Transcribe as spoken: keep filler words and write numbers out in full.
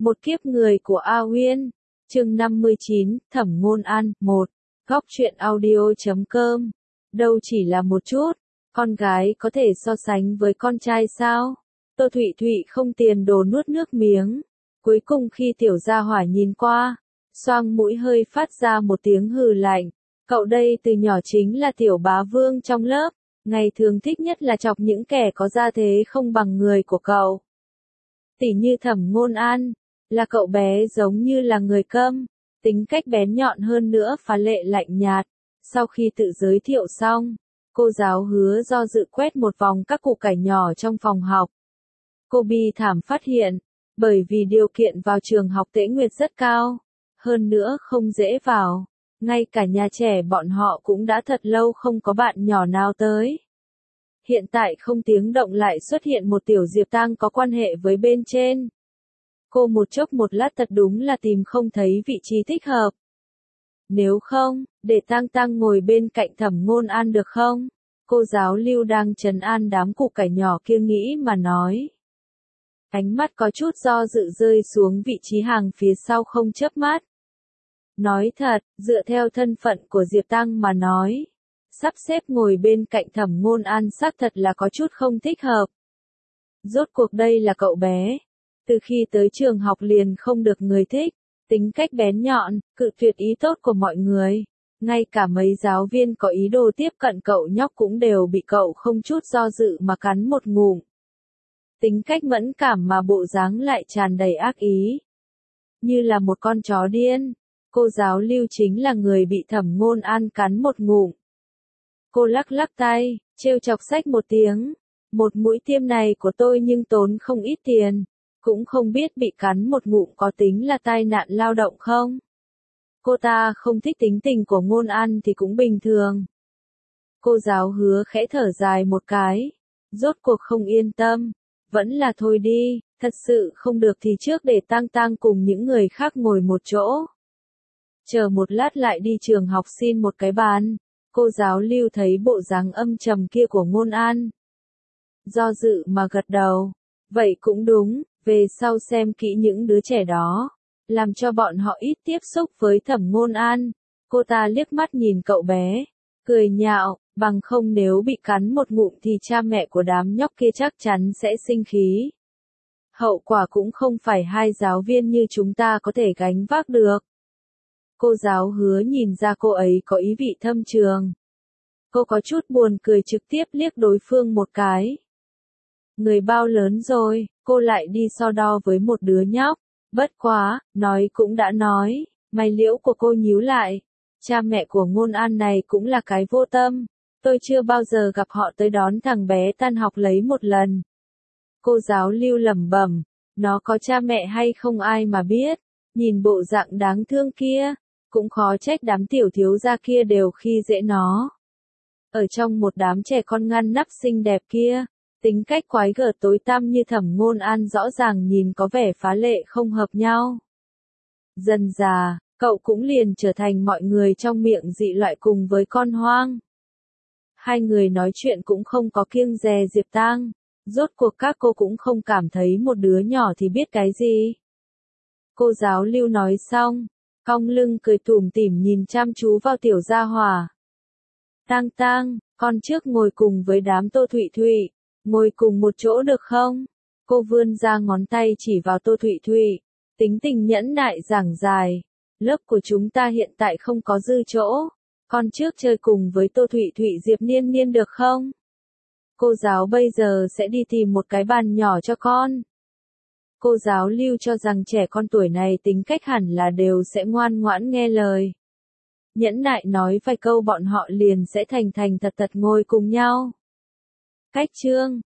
Một kiếp người của A Uyên, chương năm mươi chín, Thẩm Ngôn An, một. Góc truyện audio chấm com. Đâu chỉ là một chút, con gái có thể so sánh với con trai sao? Tô Thụy Thụy không tiền đồ nuốt nước miếng. Cuối cùng khi Tiểu Gia Hỏa nhìn qua, xoang mũi hơi phát ra một tiếng hừ lạnh. Cậu đây từ nhỏ chính là tiểu bá vương trong lớp, ngày thường thích nhất là chọc những kẻ có gia thế không bằng người của cậu. Tỉ như Thẩm Ngôn An, là cậu bé giống như là người câm, tính cách bén nhọn hơn nữa phá lệ lạnh nhạt. Sau khi tự giới thiệu xong, cô giáo Hứa do dự quét một vòng các củ cải nhỏ trong phòng học. Cô bi thảm phát hiện, bởi vì điều kiện vào trường học Tễ Nguyệt rất cao, hơn nữa không dễ vào, ngay cả nhà trẻ bọn họ cũng đã thật lâu không có bạn nhỏ nào tới. Hiện tại không tiếng động lại xuất hiện một tiểu Diệp Tang có quan hệ với bên trên. Cô một chốc một lát thật đúng là tìm không thấy vị trí thích hợp. Nếu không, để Tang Tang ngồi bên cạnh Thẩm Ngôn An được không? Cô giáo Lưu đang trấn an đám củ cải nhỏ kia nghĩ mà nói. Ánh mắt có chút do dự rơi xuống vị trí hàng phía sau không chớp mắt. Nói thật, dựa theo thân phận của Diệp Tang mà nói, sắp xếp ngồi bên cạnh Thẩm Ngôn An xác thật là có chút không thích hợp. Rốt cuộc đây là cậu bé, từ khi tới trường học liền không được người thích, tính cách bén nhọn, cự tuyệt ý tốt của mọi người. Ngay cả mấy giáo viên có ý đồ tiếp cận cậu nhóc cũng đều bị cậu không chút do dự mà cắn một ngụm. Tính cách mẫn cảm mà bộ dáng lại tràn đầy ác ý. Như là một con chó điên, cô giáo Lưu chính là người bị Thẩm Ngôn An cắn một ngụm. Cô lắc lắc tay, trêu chọc xách một tiếng. Một mũi tiêm này của tôi nhưng tốn không ít tiền. Cũng không biết bị cắn một ngụm có tính là tai nạn lao động không? Cô ta không thích tính tình của Ngôn An thì cũng bình thường. Cô giáo Hứa khẽ thở dài một cái. Rốt cuộc không yên tâm. Vẫn là thôi đi, thật sự không được thì trước để Tang Tang cùng những người khác ngồi một chỗ. Chờ một lát lại đi trường học xin một cái bàn. Cô giáo Lưu thấy bộ dáng âm trầm kia của Ngôn An. Do dự mà gật đầu. Vậy cũng đúng, về sau xem kỹ những đứa trẻ đó. Làm cho bọn họ ít tiếp xúc với Thẩm Ngôn An. Cô ta liếc mắt nhìn cậu bé. Cười nhạo, bằng không nếu bị cắn một ngụm thì cha mẹ của đám nhóc kia chắc chắn sẽ sinh khí. Hậu quả cũng không phải hai giáo viên như chúng ta có thể gánh vác được. Cô giáo Hứa nhìn ra cô ấy có ý vị thâm trường. Cô có chút buồn cười trực tiếp liếc đối phương một cái. Người bao lớn rồi, cô lại đi so đo với một đứa nhóc. Bất quá, nói cũng đã nói, mày liễu của cô nhíu lại. Cha mẹ của Ngôn An này cũng là cái vô tâm. Tôi chưa bao giờ gặp họ tới đón thằng bé tan học lấy một lần. Cô giáo Lưu lẩm bẩm, nó có cha mẹ hay không ai mà biết. Nhìn bộ dạng đáng thương kia, cũng khó trách đám tiểu thiếu gia kia đều khi dễ nó. Ở trong một đám trẻ con ngăn nắp xinh đẹp kia, tính cách quái gở tối tăm như Thẩm Ngôn An rõ ràng nhìn có vẻ phá lệ không hợp nhau. Dần dà, cậu cũng liền trở thành mọi người trong miệng dị loại cùng với con hoang. Hai người nói chuyện cũng không có kiêng dè Diệp Tang, rốt cuộc các cô cũng không cảm thấy một đứa nhỏ thì biết cái gì. Cô giáo Lưu nói xong, cong lưng cười tủm tỉm nhìn chăm chú vào Tiểu Gia Hỏa. Tang Tang, con trước ngồi cùng với đám Tô Thụy Thụy, ngồi cùng một chỗ được không? Cô vươn ra ngón tay chỉ vào Tô Thụy Thụy, tính tình nhẫn nại giảng dài. Lớp của chúng ta hiện tại không có dư chỗ. Con trước chơi cùng với Tô Thụy Thụy Diệp Niên Niên được không? Cô giáo bây giờ sẽ đi tìm một cái bàn nhỏ cho con. Cô giáo Lưu cho rằng trẻ con tuổi này tính cách hẳn là đều sẽ ngoan ngoãn nghe lời. Nhẫn nại nói vài câu bọn họ liền sẽ thành thành thật thật ngồi cùng nhau. Cách chương,